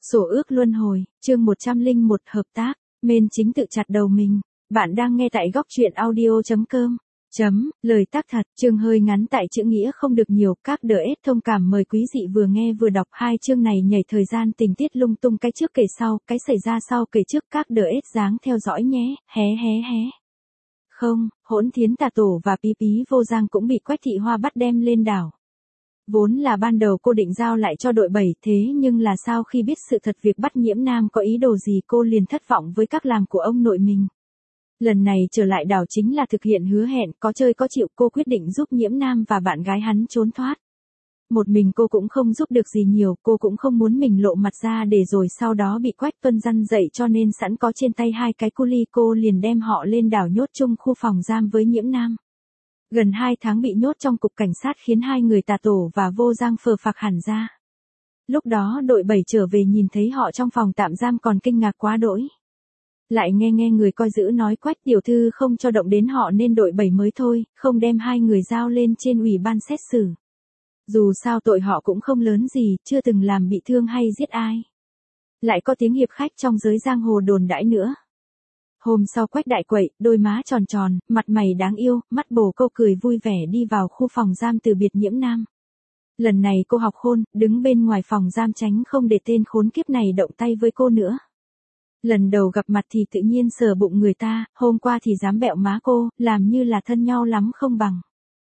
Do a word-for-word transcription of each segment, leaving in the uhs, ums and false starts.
Sổ ước luân hồi, chương một trăm lẻ một hợp tác, Mên chính tự chặt đầu mình. Bạn đang nghe tại góc truyện audio.com. Chấm, lời tác thật, chương hơi ngắn tại chữ nghĩa không được nhiều, các đỡ ết thông cảm mời quý dị vừa nghe vừa đọc hai chương này nhảy thời gian tình tiết lung tung cái trước kể sau, cái xảy ra sau kể trước các đỡ ết dáng theo dõi nhé, hé hé hé. Không, Hỗn Thiến Tà Tổ và Pí Pí Vô Giang cũng bị Quách Thị Hoa bắt đem lên đảo. Vốn là ban đầu cô định giao lại cho đội bảy thế nhưng là sau khi biết sự thật việc bắt Nhiễm Nam có ý đồ gì cô liền thất vọng với các làm của ông nội mình. Lần này trở lại đảo chính là thực hiện hứa hẹn có chơi có chịu cô quyết định giúp Nhiễm Nam và bạn gái hắn trốn thoát. Một mình cô cũng không giúp được gì nhiều, cô cũng không muốn mình lộ mặt ra để rồi sau đó bị Quách Tuân răn dậy cho nên sẵn có trên tay hai cái cu li cô liền đem họ lên đảo nhốt chung khu phòng giam với Nhiễm Nam. Gần hai tháng bị nhốt trong cục cảnh sát khiến hai người Tà Tổ và Vô Giang phờ phạc hẳn ra. Lúc đó đội bảy trở về nhìn thấy họ trong phòng tạm giam còn kinh ngạc quá đỗi. Lại nghe nghe người coi giữ nói Quách tiểu thư không cho động đến họ nên đội bảy mới thôi, không đem hai người giao lên trên ủy ban xét xử. Dù sao tội họ cũng không lớn gì, chưa từng làm bị thương hay giết ai. Lại có tiếng hiệp khách trong giới giang hồ đồn đãi nữa. Hôm sau Quách đại quậy, đôi má tròn tròn, mặt mày đáng yêu, mắt bồ câu cười vui vẻ đi vào khu phòng giam từ biệt Nhiễm Nam. Lần này cô học khôn, đứng bên ngoài phòng giam tránh không để tên khốn kiếp này động tay với cô nữa. Lần đầu gặp mặt thì tự nhiên sờ bụng người ta, hôm qua thì dám bẹo má cô, làm như là thân nhau lắm không bằng.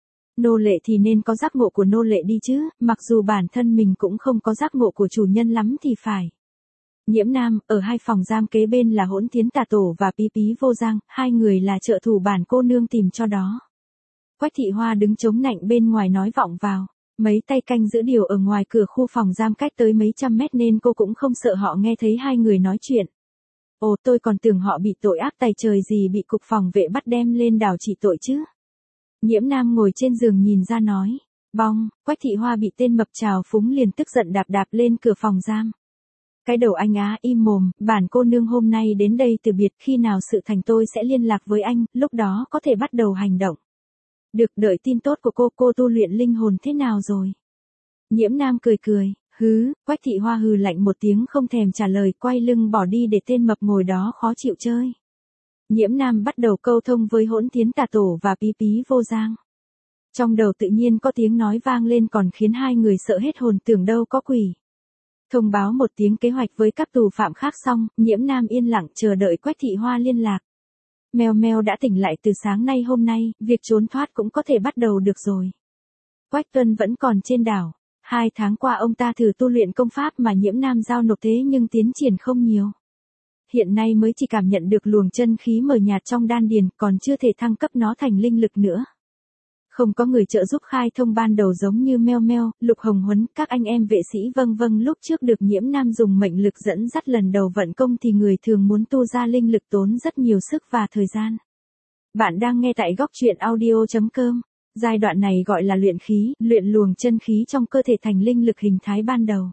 Nô lệ thì nên có giác ngộ của nô lệ đi chứ, mặc dù bản thân mình cũng không có giác ngộ của chủ nhân lắm thì phải. Nhiễm Nam, ở hai phòng giam kế bên là Hỗn Thiến Tà Tổ và Pí Pí Vô Giang, hai người là trợ thủ bản cô nương tìm cho đó. Quách Thị Hoa đứng chống nạnh bên ngoài nói vọng vào, mấy tay canh giữ điều ở ngoài cửa khu phòng giam cách tới mấy trăm mét nên cô cũng không sợ họ nghe thấy hai người nói chuyện. Ồ, tôi còn tưởng họ bị tội ác tày trời gì bị cục phòng vệ bắt đem lên đảo trị tội chứ. Nhiễm Nam ngồi trên giường nhìn ra nói, bong, Quách Thị Hoa bị tên mập trào phúng liền tức giận đạp đạp lên cửa phòng giam. Cái đầu anh á im mồm, bản cô nương hôm nay đến đây từ biệt, khi nào sự thành tôi sẽ liên lạc với anh, lúc đó có thể bắt đầu hành động. Được, đợi tin tốt của cô, cô tu luyện linh hồn thế nào rồi? Nhiễm Nam cười cười, hứ, Quách Thị Hoa hừ lạnh một tiếng không thèm trả lời, quay lưng bỏ đi để tên mập ngồi đó khó chịu chơi. Nhiễm Nam bắt đầu câu thông với Hỗn Thiến Tà Tổ và Pí Pí Vô Giang. Trong đầu tự nhiên có tiếng nói vang lên còn khiến hai người sợ hết hồn tưởng đâu có quỷ. Thông báo một tiếng kế hoạch với các tù phạm khác xong, Nhiễm Nam yên lặng chờ đợi Quách Thị Hoa liên lạc. Mèo mèo đã tỉnh lại từ sáng nay hôm nay, việc trốn thoát cũng có thể bắt đầu được rồi. Quách Tuân vẫn còn trên đảo. Hai tháng qua ông ta thử tu luyện công pháp mà Nhiễm Nam giao nộp thế nhưng tiến triển không nhiều. Hiện nay mới chỉ cảm nhận được luồng chân khí mờ nhạt trong đan điền, còn chưa thể thăng cấp nó thành linh lực nữa. Không có người trợ giúp khai thông ban đầu giống như Meo Meo, Lục Hồng Huấn, các anh em vệ sĩ vâng vâng lúc trước được Nhiễm Nam dùng mệnh lực dẫn dắt lần đầu vận công thì người thường muốn tu ra linh lực tốn rất nhiều sức và thời gian. Bạn đang nghe tại góc truyện audio.com. Giai đoạn này gọi là luyện khí, luyện luồng chân khí trong cơ thể thành linh lực hình thái ban đầu.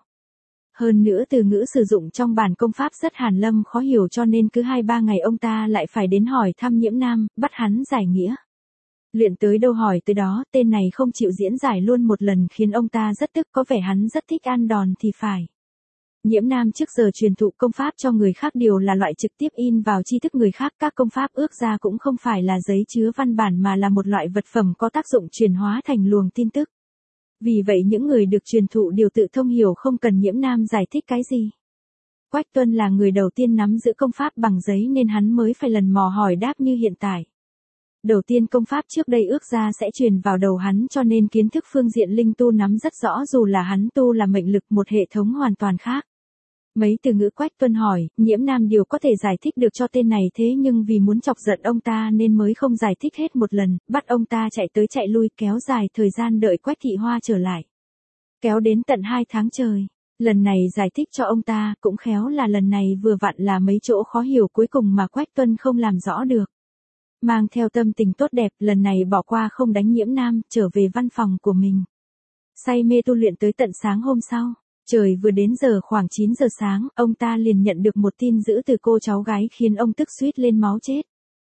Hơn nữa từ ngữ sử dụng trong bản công pháp rất hàn lâm khó hiểu cho nên cứ hai ba ngày ông ta lại phải đến hỏi thăm Nhiễm Nam, bắt hắn giải nghĩa. Luyện tới đâu hỏi tới đó, tên này không chịu diễn giải luôn một lần khiến ông ta rất tức, có vẻ hắn rất thích ăn đòn thì phải. Nhiễm Nam trước giờ truyền thụ công pháp cho người khác đều là loại trực tiếp in vào tri thức người khác, các công pháp ước ra cũng không phải là giấy chứa văn bản mà là một loại vật phẩm có tác dụng chuyển hóa thành luồng tin tức. Vì vậy những người được truyền thụ đều tự thông hiểu không cần Nhiễm Nam giải thích cái gì. Quách Tuân là người đầu tiên nắm giữ công pháp bằng giấy nên hắn mới phải lần mò hỏi đáp như hiện tại. Đầu tiên công pháp trước đây ước ra sẽ truyền vào đầu hắn cho nên kiến thức phương diện linh tu nắm rất rõ dù là hắn tu là mệnh lực một hệ thống hoàn toàn khác. Mấy từ ngữ Quách Tuân hỏi, Nhiễm Nam đều có thể giải thích được cho tên này thế nhưng vì muốn chọc giận ông ta nên mới không giải thích hết một lần, bắt ông ta chạy tới chạy lui kéo dài thời gian đợi Quách Thị Hoa trở lại. Kéo đến tận hai tháng trời, lần này giải thích cho ông ta cũng khéo là lần này vừa vặn là mấy chỗ khó hiểu cuối cùng mà Quách Tuân không làm rõ được. Mang theo tâm tình tốt đẹp, lần này bỏ qua không đánh Nhiễm Nam, trở về văn phòng của mình. Say mê tu luyện tới tận sáng hôm sau. Trời vừa đến giờ khoảng chín giờ sáng, ông ta liền nhận được một tin dữ từ cô cháu gái khiến ông tức suýt lên máu chết.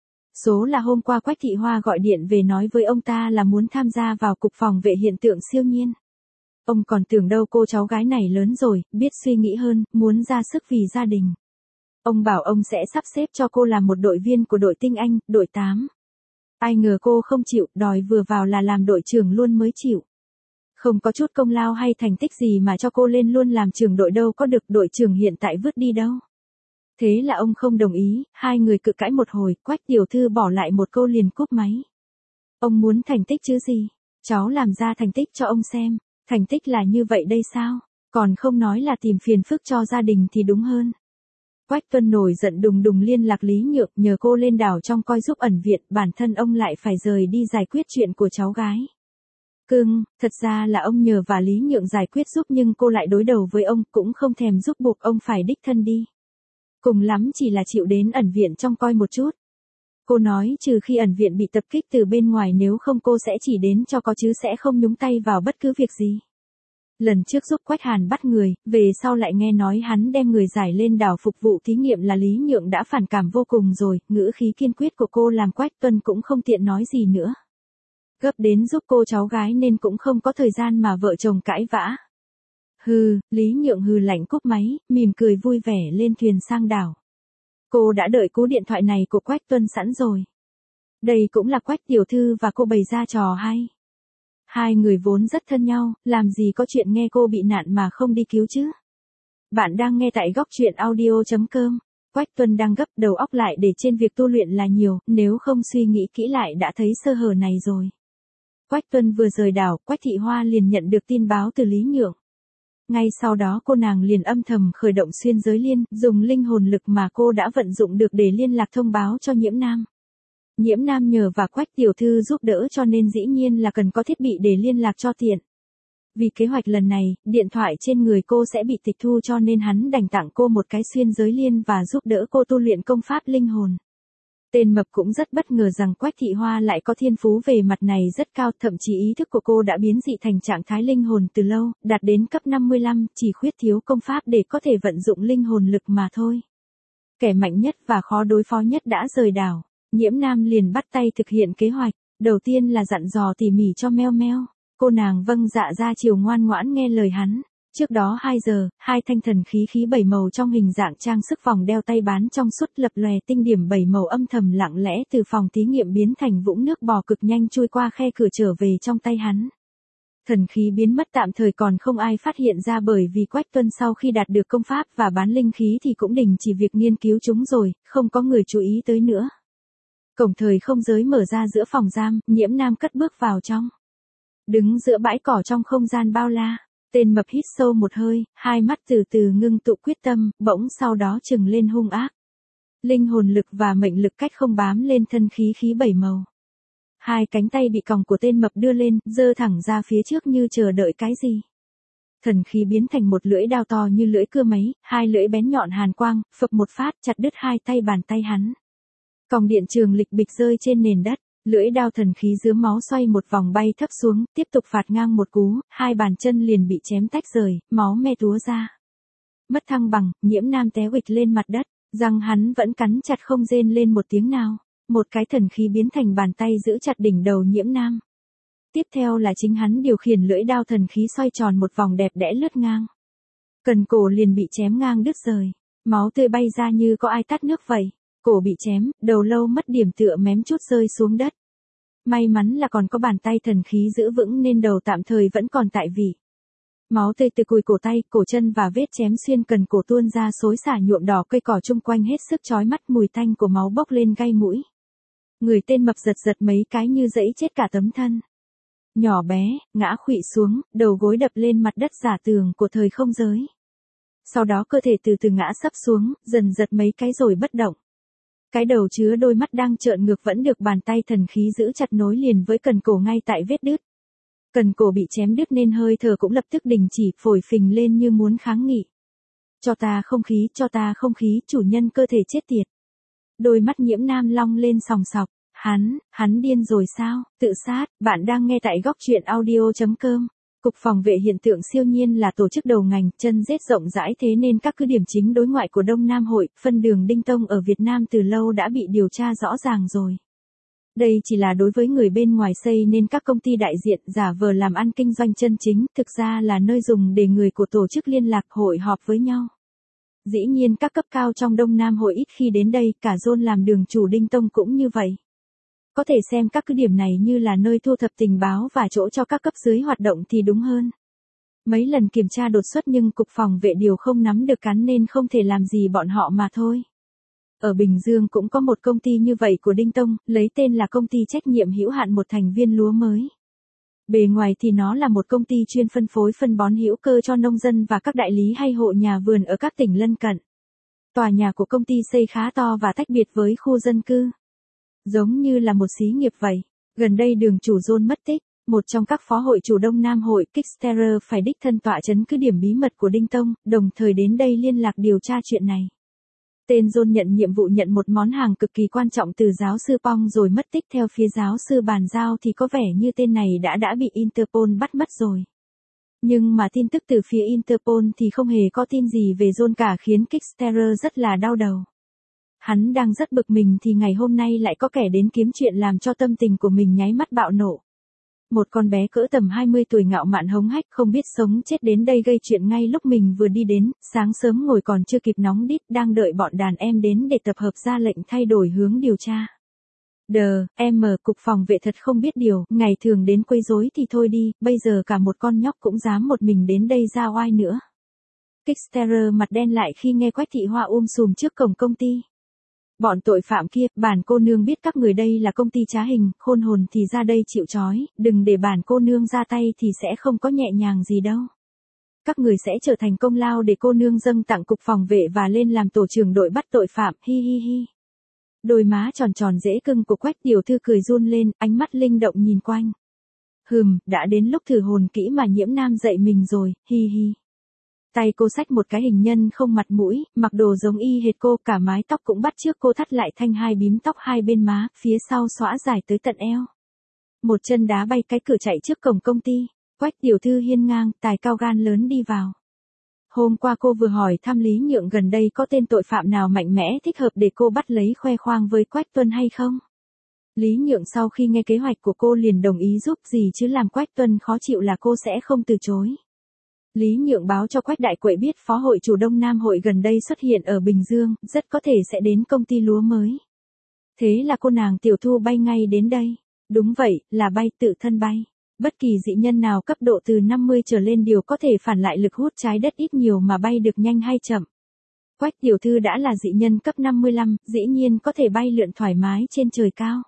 Số là hôm qua Quách Thị Hoa gọi điện về nói với ông ta là muốn tham gia vào cục phòng vệ hiện tượng siêu nhiên. Ông còn tưởng đâu cô cháu gái này lớn rồi, biết suy nghĩ hơn, muốn ra sức vì gia đình. Ông bảo ông sẽ sắp xếp cho cô làm một đội viên của đội tinh Anh, đội tám. Ai ngờ cô không chịu, đòi vừa vào là làm đội trưởng luôn mới chịu. Không có chút công lao hay thành tích gì mà cho cô lên luôn làm trưởng đội đâu có được, đội trưởng hiện tại vứt đi đâu. Thế là ông không đồng ý, hai người cự cãi một hồi, Quách tiểu thư bỏ lại một câu liền cúp máy. Ông muốn thành tích chứ gì? Cháu làm ra thành tích cho ông xem. Thành tích là như vậy đây sao? Còn không nói là tìm phiền phức cho gia đình thì đúng hơn. Quách Tuân nổi giận đùng đùng liên lạc Lý Nhượng nhờ cô lên đảo trong coi giúp ẩn viện, bản thân ông lại phải rời đi giải quyết chuyện của cháu gái. Cưng, thật ra là ông nhờ và Lý Nhượng giải quyết giúp nhưng cô lại đối đầu với ông, cũng không thèm giúp, buộc ông phải đích thân đi. Cùng lắm chỉ là chịu đến ẩn viện trong coi một chút. Cô nói trừ khi ẩn viện bị tập kích từ bên ngoài, nếu không cô sẽ chỉ đến cho có chứ sẽ không nhúng tay vào bất cứ việc gì. Lần trước giúp Quách Hàn bắt người, về sau lại nghe nói hắn đem người giải lên đảo phục vụ thí nghiệm là Lý Nhượng đã phản cảm vô cùng rồi, ngữ khí kiên quyết của cô làm Quách Tuân cũng không tiện nói gì nữa. Gấp đến giúp cô cháu gái nên cũng không có thời gian mà vợ chồng cãi vã. Hừ, Lý Nhượng hừ lạnh cúp máy, mỉm cười vui vẻ lên thuyền sang đảo. Cô đã đợi cú điện thoại này của Quách Tuân sẵn rồi. Đây cũng là Quách tiểu thư và cô bày ra trò hay. Hai người vốn rất thân nhau, làm gì có chuyện nghe cô bị nạn mà không đi cứu chứ. Bạn đang nghe tại góc truyện audio chấm com. Quách Tuân đang gấp đầu óc lại để trên việc tu luyện là nhiều, nếu không suy nghĩ kỹ lại đã thấy sơ hở này rồi. Quách Tuân vừa rời đảo, Quách Thị Hoa liền nhận được tin báo từ Lý Nhượng. Ngay sau đó cô nàng liền âm thầm khởi động xuyên giới liên, dùng linh hồn lực mà cô đã vận dụng được để liên lạc thông báo cho Nhiễm Nam. Nhiễm Nam nhờ và Quách tiểu thư giúp đỡ cho nên dĩ nhiên là cần có thiết bị để liên lạc cho tiện. Vì kế hoạch lần này, điện thoại trên người cô sẽ bị tịch thu cho nên hắn đành tặng cô một cái xuyên giới liên và giúp đỡ cô tu luyện công pháp linh hồn. Tên mập cũng rất bất ngờ rằng Quách Thị Hoa lại có thiên phú về mặt này rất cao, thậm chí ý thức của cô đã biến dị thành trạng thái linh hồn từ lâu, đạt đến cấp năm mươi lăm, chỉ khuyết thiếu công pháp để có thể vận dụng linh hồn lực mà thôi. Kẻ mạnh nhất và khó đối phó nhất đã rời đảo, Nhiễm Nam liền bắt tay thực hiện kế hoạch, đầu tiên là dặn dò tỉ mỉ cho Meo Meo, cô nàng vâng dạ ra chiều ngoan ngoãn nghe lời hắn. Trước đó hai giờ, hai thanh thần khí khí bảy màu trong hình dạng trang sức vòng đeo tay bán trong suốt lập lòe tinh điểm bảy màu âm thầm lặng lẽ từ phòng thí nghiệm biến thành vũng nước bò cực nhanh chui qua khe cửa trở về trong tay hắn. Thần khí biến mất tạm thời còn không ai phát hiện ra bởi vì Quách Tuân sau khi đạt được công pháp và bán linh khí thì cũng đình chỉ việc nghiên cứu chúng rồi, không có người chú ý tới nữa. Cổng thời không giới mở ra giữa phòng giam, Nhiễm Nam cất bước vào trong. Đứng giữa bãi cỏ trong không gian bao la. Tên mập hít sâu một hơi, hai mắt từ từ ngưng tụ quyết tâm, bỗng sau đó trừng lên hung ác. Linh hồn lực và mệnh lực cách không bám lên thân khí khí bảy màu. Hai cánh tay bị còng của tên mập đưa lên, giơ thẳng ra phía trước như chờ đợi cái gì. Thần khí biến thành một lưỡi đao to như lưỡi cưa máy, hai lưỡi bén nhọn hàn quang, phập một phát chặt đứt hai tay bàn tay hắn. Còng điện trường lịch bịch rơi trên nền đất. Lưỡi đao thần khí dướm máu xoay một vòng bay thấp xuống, tiếp tục phạt ngang một cú, hai bàn chân liền bị chém tách rời, máu me túa ra. Mất thăng bằng, Nhiễm Nam té uịch lên mặt đất, răng hắn vẫn cắn chặt không rên lên một tiếng nào. Một cái thần khí biến thành bàn tay giữ chặt đỉnh đầu Nhiễm Nam. Tiếp theo là chính hắn điều khiển lưỡi đao thần khí xoay tròn một vòng đẹp đẽ lướt ngang. Cần cổ liền bị chém ngang đứt rời, máu tươi bay ra như có ai tắt nước vậy. Cổ bị chém, đầu lâu mất điểm tựa mém chút rơi xuống đất. May mắn là còn có bàn tay thần khí giữ vững nên đầu tạm thời vẫn còn tại vị. Máu tươi từ cùi cổ tay, cổ chân và vết chém xuyên cần cổ tuôn ra xối xả nhuộm đỏ cây cỏ chung quanh hết sức chói mắt, mùi tanh của máu bốc lên gai mũi. Người tên mập giật giật mấy cái như dẫy chết cả tấm thân. Nhỏ bé, ngã khuỵu xuống, đầu gối đập lên mặt đất giả tường của thời không giới. Sau đó cơ thể từ từ ngã sấp xuống, dần giật mấy cái rồi bất động. Cái đầu chứa đôi mắt đang trợn ngược vẫn được bàn tay thần khí giữ chặt nối liền với cần cổ ngay tại vết đứt. Cần cổ bị chém đứt nên hơi thở cũng lập tức đình chỉ, phổi phình lên như muốn kháng nghị. Cho ta không khí, cho ta không khí, chủ nhân cơ thể chết tiệt. Đôi mắt Nhiễm Nam long lên sòng sọc, hắn, hắn điên rồi sao, tự sát, bạn đang nghe tại góc truyện audio chấm com. Cục Phòng vệ Hiện tượng Siêu nhiên là tổ chức đầu ngành, chân rết rộng rãi thế nên các cứ điểm chính đối ngoại của Đông Nam Hội, phân đường Đinh Tông ở Việt Nam từ lâu đã bị điều tra rõ ràng rồi. Đây chỉ là đối với người bên ngoài xây nên các công ty đại diện giả vờ làm ăn kinh doanh chân chính, thực ra là nơi dùng để người của tổ chức liên lạc hội họp với nhau. Dĩ nhiên các cấp cao trong Đông Nam hội ít khi đến đây, cả John làm đường chủ Đinh Tông cũng như vậy. Có thể xem các cứ điểm này như là nơi thu thập tình báo và chỗ cho các cấp dưới hoạt động thì đúng hơn. Mấy lần kiểm tra đột xuất nhưng cục phòng vệ điều không nắm được cán nên không thể làm gì bọn họ mà thôi. Ở Bình Dương cũng có một công ty như vậy của Đinh Tông, lấy tên là công ty trách nhiệm hữu hạn một thành viên lúa mới. Bề ngoài thì nó là một công ty chuyên phân phối phân bón hữu cơ cho nông dân và các đại lý hay hộ nhà vườn ở các tỉnh lân cận. Tòa nhà của công ty xây khá to và tách biệt với khu dân cư. Giống như là một xí nghiệp vậy. Gần đây đường chủ John mất tích, một trong các phó hội chủ Đông Nam hội Kickstarter phải đích thân tọa chấn cứ điểm bí mật của Đinh Tông, đồng thời đến đây liên lạc điều tra chuyện này. Tên John nhận nhiệm vụ nhận một món hàng cực kỳ quan trọng từ giáo sư Pong rồi mất tích, theo phía giáo sư bàn giao thì có vẻ như tên này đã đã bị Interpol bắt mất rồi. Nhưng mà tin tức từ phía Interpol thì không hề có tin gì về John cả, khiến Kickstarter rất là đau đầu. Hắn đang rất bực mình thì ngày hôm nay lại có kẻ đến kiếm chuyện làm cho tâm tình của mình nháy mắt bạo nộ. Một con bé cỡ tầm hai mươi tuổi ngạo mạn hống hách không biết sống chết đến đây gây chuyện ngay lúc mình vừa đi đến, sáng sớm ngồi còn chưa kịp nóng đít đang đợi bọn đàn em đến để tập hợp ra lệnh thay đổi hướng điều tra. Đờ, em mở cục phòng vệ thật không biết điều, ngày thường đến quấy rối thì thôi đi, bây giờ cả một con nhóc cũng dám một mình đến đây ra oai nữa. Kickstarter mặt đen lại khi nghe Quách Thị Hoa um sùm trước cổng công ty. Bọn tội phạm kia, bản cô nương biết các người đây là công ty trá hình, khôn hồn thì ra đây chịu trói, đừng để bản cô nương ra tay thì sẽ không có nhẹ nhàng gì đâu. Các người sẽ trở thành công lao để cô nương dâng tặng cục phòng vệ và lên làm tổ trưởng đội bắt tội phạm, hi hi hi. Đôi má tròn tròn dễ cưng của Quách tiểu thư cười run lên, ánh mắt linh động nhìn quanh. Hừm, đã đến lúc thử hồn kỹ mà Nhiễm Nam dạy mình rồi, hi hi. Tay cô xách một cái hình nhân không mặt mũi, mặc đồ giống y hệt cô, cả mái tóc cũng bắt chước cô, thắt lại thanh hai bím tóc hai bên má, phía sau xõa dài tới tận eo. Một chân đá bay cái cửa chạy trước cổng công ty, Quách tiểu thư hiên ngang, tài cao gan lớn đi vào. Hôm qua cô vừa hỏi thăm Lý Nhượng gần đây có tên tội phạm nào mạnh mẽ thích hợp để cô bắt lấy khoe khoang với Quách Tuân hay không? Lý Nhượng sau khi nghe kế hoạch của cô liền đồng ý giúp gì chứ làm Quách Tuân khó chịu là cô sẽ không từ chối. Lý Nhượng báo cho Quách Đại Quậy biết phó hội chủ Đông Nam hội gần đây xuất hiện ở Bình Dương, rất có thể sẽ đến công ty lúa mới. Thế là cô nàng tiểu thu bay ngay đến đây. Đúng vậy, là bay, tự thân bay. Bất kỳ dị nhân nào cấp độ từ năm mươi trở lên đều có thể phản lại lực hút trái đất ít nhiều mà bay được nhanh hay chậm. Quách tiểu thư đã là dị nhân cấp năm mươi lăm, dĩ nhiên có thể bay lượn thoải mái trên trời cao.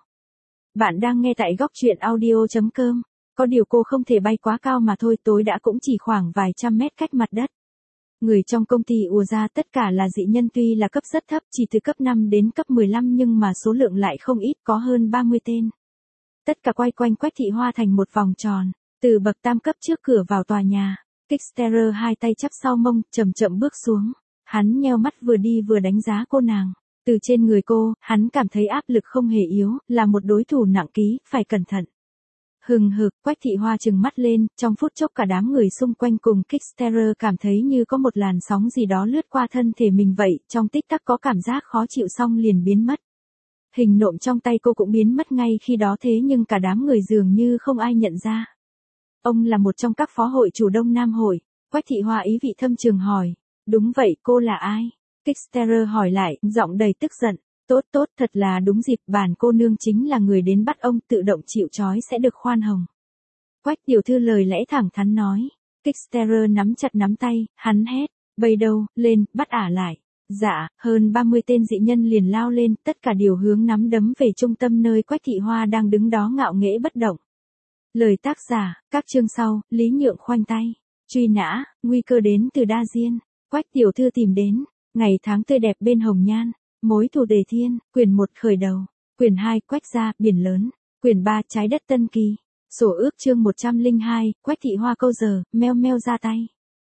Bạn đang nghe tại góc truyện audio chấm com. Có điều cô không thể bay quá cao mà thôi, tối đã cũng chỉ khoảng vài trăm mét cách mặt đất. Người trong công ty ùa ra tất cả là dị nhân, tuy là cấp rất thấp, chỉ từ cấp năm đến cấp mười lăm nhưng mà số lượng lại không ít, có hơn ba mươi tên. Tất cả quay quanh Quách Thị Hoa thành một vòng tròn, từ bậc tam cấp trước cửa vào tòa nhà. Kickstarter hai tay chắp sau mông, chậm chậm bước xuống. Hắn nheo mắt vừa đi vừa đánh giá cô nàng. Từ trên người cô, hắn cảm thấy áp lực không hề yếu, là một đối thủ nặng ký, phải cẩn thận. Hừng hực, Quách Thị Hoa trừng mắt lên, trong phút chốc cả đám người xung quanh cùng Kickstarter cảm thấy như có một làn sóng gì đó lướt qua thân thể mình vậy, trong tích tắc có cảm giác khó chịu xong liền biến mất. Hình nộm trong tay cô cũng biến mất ngay khi đó, thế nhưng cả đám người dường như không ai nhận ra. Ông là một trong các phó hội chủ Đông Nam hội. Quách Thị Hoa ý vị thâm trường hỏi. Đúng vậy, cô là ai? Kickstarter hỏi lại, giọng đầy tức giận. Tốt tốt, thật là đúng dịp, bản cô nương chính là người đến bắt ông, tự động chịu trói sẽ được khoan hồng. Quách tiểu thư lời lẽ thẳng thắn nói. Kickstarter nắm chặt nắm tay, hắn hét, bây đâu, lên, bắt ả lại. Dạ, hơn ba mươi tên dị nhân liền lao lên, tất cả đều hướng nắm đấm về trung tâm nơi Quách Thị Hoa đang đứng đó ngạo nghễ bất động. Lời tác giả, các chương sau, Lý Nhượng khoanh tay. Truy nã, nguy cơ đến từ đa diên. Quách tiểu thư tìm đến, ngày tháng tươi đẹp bên hồng nhan. Mối thù đề thiên, quyển một khởi đầu, quyển hai Quách gia, biển lớn, quyển ba trái đất tân kỳ, sổ ước chương một trăm lẻ hai, Quách Thị Hoa câu giờ, meo meo ra tay.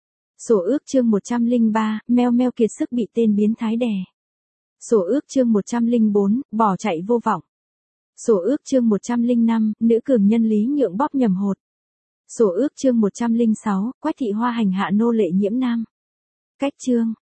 Sổ ước chương một trăm lẻ ba, meo meo kiệt sức bị tên biến thái đè. Sổ ước chương một trăm lẻ bốn, bỏ chạy vô vọng. Sổ ước chương một trăm lẻ năm, nữ cường nhân Lý Nhượng bóp nhầm hột. Sổ ước chương một trăm lẻ sáu, Quách Thị Hoa hành hạ nô lệ Nhiễm Nam. Cách chương